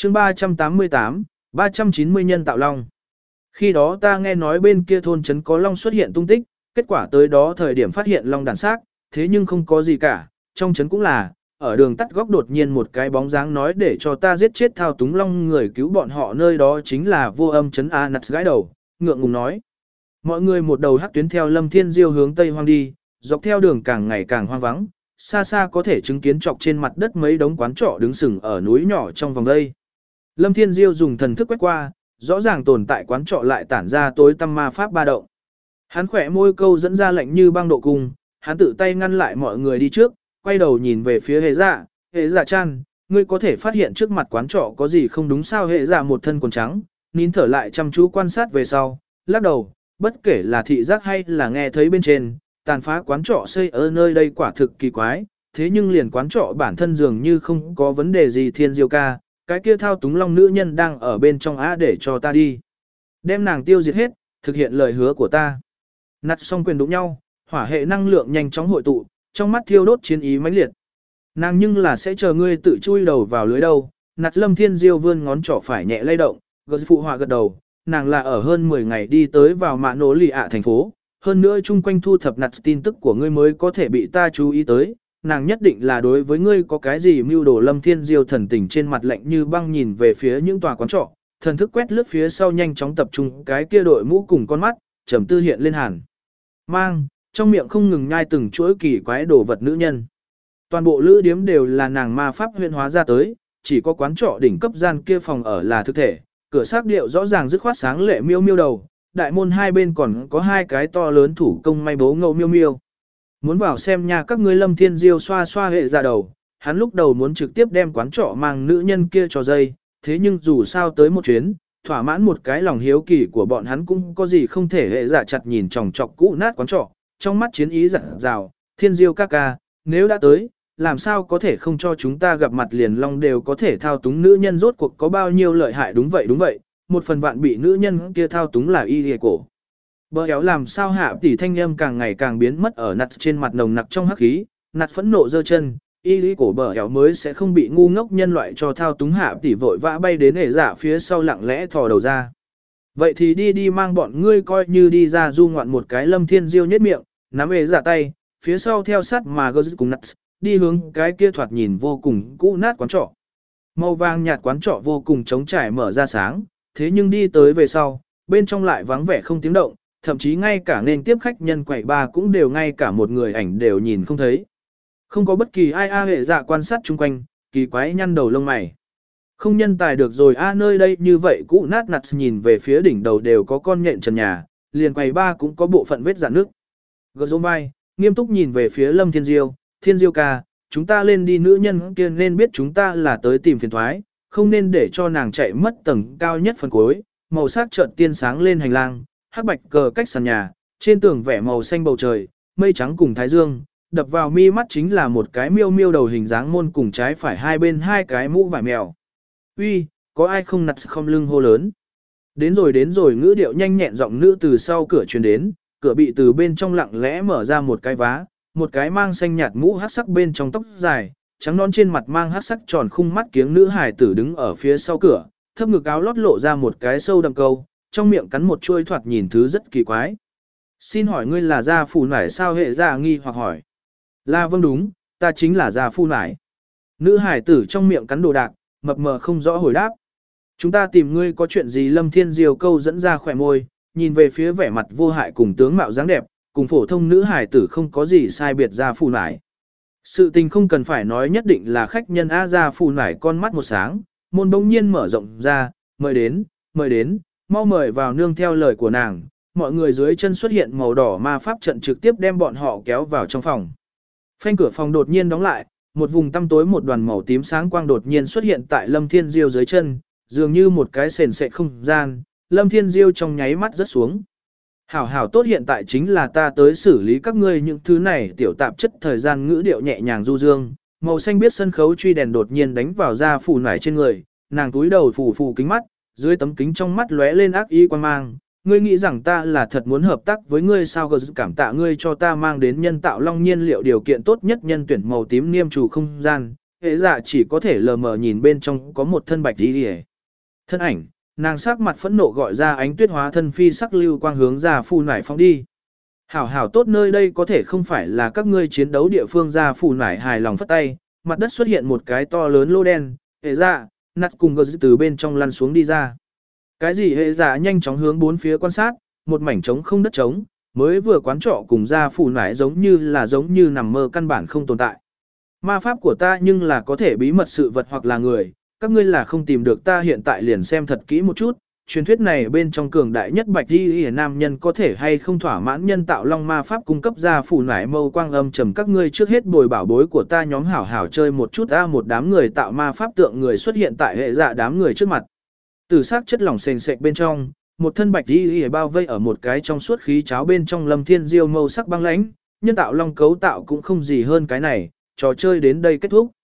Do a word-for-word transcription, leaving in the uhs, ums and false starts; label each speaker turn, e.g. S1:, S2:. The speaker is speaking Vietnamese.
S1: chương ba trăm tám mươi tám, ba trăm chín mươi nhân tạo long. Khi đó ta nghe nói bên kia thôn trấn có long xuất hiện tung tích, kết quả tới đó thời điểm phát hiện long đàn xác, thế nhưng không có gì cả, trong trấn cũng là, ở đường tắt góc đột nhiên một cái bóng dáng nói để cho ta giết chết thao túng long người cứu bọn họ, nơi đó chính là vô âm trấn A Nặt gãi đầu, ngượng ngùng nói. Mọi người một đầu hắc tuyến theo Lâm Thiên Diêu hướng tây hoang đi, dọc theo đường càng ngày càng hoang vắng, xa xa có thể chứng kiến chọc trên mặt đất mấy đống quán trọ đứng sừng ở núi nhỏ trong vòng đây. Lâm Thiên Diêu dùng thần thức quét qua, rõ ràng tồn tại quán trọ lại tản ra tối tăm ma pháp ba động. Hắn khỏe môi câu dẫn ra lệnh như băng độ cung, hắn tự tay ngăn lại mọi người đi trước, quay đầu nhìn về phía hệ dạ, hệ dạ chan, ngươi có thể phát hiện trước mặt quán trọ có gì không đúng sao? Hệ dạ một thân quần trắng, nín thở lại chăm chú quan sát về sau, lắc đầu, bất kể là thị giác hay là nghe thấy bên trên, tàn phá quán trọ xây ở nơi đây quả thực kỳ quái, thế nhưng liền quán trọ bản thân dường như không có vấn đề gì. Thiên Diêu ca, cái kia thao túng long nữ nhân đang ở bên trong á, để cho ta đi đem nàng tiêu diệt hết, thực hiện lời hứa của ta. Nặt xong quyền đụng nhau, hỏa hệ năng lượng nhanh chóng hội tụ, trong mắt thiêu đốt chiến ý mãnh liệt. Nàng nhưng là sẽ chờ ngươi tự chui đầu vào lưới đâu. Nặt Lâm Thiên Diêu vươn ngón trỏ phải nhẹ lay động, gật phụ họa gật đầu. Nàng là ở hơn mười ngày đi tới vào mạ nổ lì ạ thành phố, hơn nữa chung quanh thu thập nặt tin tức của ngươi mới có thể bị ta chú ý tới. Nàng nhất định là đối với ngươi có cái gì mưu đồ. Lâm Thiên Diêu thần tình trên mặt lạnh như băng nhìn về phía những tòa quán trọ, thần thức quét lướt phía sau nhanh chóng tập trung cái kia đội mũ cùng con mắt, trầm tư hiện lên hàn mang, trong miệng không ngừng nhai từng chuỗi kỳ quái đồ vật nữ nhân. Toàn bộ lữ điếm đều là nàng ma pháp huyễn hóa ra tới, chỉ có quán trọ đỉnh cấp gian kia phòng ở là thực thể, cửa sắc điệu rõ ràng dứt khoát sáng lệ miêu miêu đầu, đại môn hai bên còn có hai cái to lớn thủ công may bố ngẫu miêu miêu. Muốn vào xem nha các ngươi. Lâm Thiên Diêu xoa xoa hệ ra đầu, hắn lúc đầu muốn trực tiếp đem quán trọ mang nữ nhân kia cho dây, thế nhưng dù sao tới một chuyến, thỏa mãn một cái lòng hiếu kỳ của bọn hắn cũng có gì không thể. Hệ giả chặt nhìn chòng chọc cũ nát quán trọ, trong mắt chiến ý dặn dào, Thiên Diêu ca ca, nếu đã tới, làm sao có thể không cho chúng ta gặp mặt liền long đều có thể thao túng nữ nhân rốt cuộc có bao nhiêu lợi hại. Đúng vậy đúng vậy, một phần vạn bị nữ nhân kia thao túng là y lìa cổ. Bờ éo làm sao hạ tỷ thanh âm càng ngày càng biến mất ở nặt trên mặt nồng nặc trong hắc khí, nặt phẫn nộ giơ chân, y lý cổ bờ éo mới sẽ không bị ngu ngốc nhân loại cho thao túng. Hạ tỷ vội vã bay đến hệ dạ phía sau lặng lẽ thò đầu ra. Vậy thì đi đi, mang bọn ngươi coi như đi ra du ngoạn một cái. Lâm Thiên Diêu nhếch miệng, nắm hệ dạ tay, phía sau theo sát mà gơ cùng nặt, đi hướng cái kia thoạt nhìn vô cùng cũ nát quán trọ. Màu vàng nhạt quán trọ vô cùng trống trải mở ra sáng, thế nhưng đi tới về sau, bên trong lại vắng vẻ không tiếng động, thậm chí ngay cả nên tiếp khách nhân quầy ba cũng đều ngay cả một người ảnh đều nhìn không thấy. Không có bất kỳ ai. A hệ dạ quan sát chung quanh, kỳ quái nhăn đầu lông mày. Không nhân tài được rồi a, nơi đây như vậy cũ nát. Nặt nhìn về phía đỉnh đầu đều có con nhện trần nhà, liền quầy ba cũng có bộ phận vết rạn nước. Gật rôm vai, nghiêm túc nhìn về phía Lâm Thiên Diêu, Thiên Diêu ca, chúng ta lên đi. Nữ nhân kia nên biết chúng ta là tới tìm phiền thoái, không nên để cho nàng chạy mất tầng cao nhất phần cuối. Màu sắc chợt tiên sáng lên hành lang, hắc bạch cờ cách sàn nhà, trên tường vẽ màu xanh bầu trời, mây trắng cùng thái dương, đập vào mi mắt chính là một cái miêu miêu đầu hình dáng môn cùng trái phải hai bên hai cái mũ vải mèo. Uy, có ai không? Nặt không lưng hô lớn. Đến rồi đến rồi, ngữ điệu nhanh nhẹn giọng nữ từ sau cửa truyền đến, cửa bị từ bên trong lặng lẽ mở ra một cái vá, một cái mang xanh nhạt mũ hắc sắc bên trong tóc dài, trắng nón trên mặt mang hắc sắc tròn khung mắt kiếng nữ hài tử đứng ở phía sau cửa, thấp ngực áo lót lộ ra một cái sâu đậm câu, trong miệng cắn một chuôi thoạt nhìn thứ rất kỳ quái. Xin hỏi ngươi là gia phù nải sao? Hệ gia nghi hoặc hỏi. Là, vâng đúng, ta chính là gia phù nải. Nữ hải tử trong miệng cắn đồ đạc, mập mờ không rõ hồi đáp. Chúng ta tìm ngươi có chuyện gì? Lâm Thiên Diêu câu dẫn ra khỏe môi, nhìn về phía vẻ mặt vô hại cùng tướng mạo dáng đẹp, cùng phổ thông nữ hải tử không có gì sai biệt. Gia phù nải. Sự tình không cần phải nói, nhất định là khách nhân a. Gia phù nải con mắt một sáng, môn bỗng nhiên mở rộng ra, mời đến, mời đến, mau mời vào. Nương theo lời của nàng, mọi người dưới chân xuất hiện màu đỏ ma pháp trận trực tiếp đem bọn họ kéo vào trong phòng. Phanh, cửa phòng đột nhiên đóng lại, một vùng tăm tối, một đoàn màu tím sáng quang đột nhiên xuất hiện tại Lâm Thiên Diêu dưới chân, dường như một cái sền sệt không gian. Lâm Thiên Diêu trong nháy mắt rớt xuống. Hảo hảo tốt, hiện tại chính là ta tới xử lý các ngươi những thứ này tiểu tạp chất. Thời gian ngữ điệu nhẹ nhàng du dương, màu xanh biết sân khấu truy đèn đột nhiên đánh vào da phủ nải trên người, nàng túi đầu phủ phủ kính mắt, dưới tấm kính trong mắt lóe lên ác ý quan mang. Ngươi nghĩ rằng ta là thật muốn hợp tác với ngươi sao? Gờ cảm tạ ngươi cho ta mang đến nhân tạo long nhiên liệu, điều kiện tốt nhất nhân tuyển màu tím niêm chủ không gian. Hệ dạ chỉ có thể lờ mờ nhìn bên trong có một thân bạch đi hề. Thân ảnh, nàng sắc mặt phẫn nộ gọi ra ánh tuyết hóa thân phi sắc lưu quang hướng ra phù nải phóng đi. Hảo hảo tốt nơi đây có thể không phải là các ngươi chiến đấu địa phương ra phù nải hài lòng phất tay, mặt đất xuất hiện một cái to lớn lô đen, hệ dạ, nặt cùng gờ từ bên trong lăn xuống đi ra. Cái gì hệ dạ nhanh chóng hướng bốn phía quan sát, một mảnh trống không đất trống, mới vừa quán trọ cùng ra phù nải giống như là giống như nằm mơ căn bản không tồn tại. Ma pháp của ta nhưng là có thể bí mật sự vật hoặc là người, các ngươi là không tìm được ta hiện tại liền xem thật kỹ một chút, truyền thuyết này bên trong cường đại nhất bạch đi nam nhân có thể hay không thỏa mãn nhân tạo long ma pháp cung cấp ra phủ nải mâu quang âm trầm các ngươi trước hết bồi bảo bối của ta nhóm hảo hảo chơi một chút a một đám người tạo ma pháp tượng người xuất hiện tại hệ dạ đám người trước mặt. Từ xác chất lỏng sền sệt bên trong, một thân bạch đi bao vây ở một cái trong suốt khí cháo bên trong lâm thiên diêu mâu sắc băng lãnh, nhân tạo long cấu tạo cũng không gì hơn cái này, trò chơi đến đây kết thúc.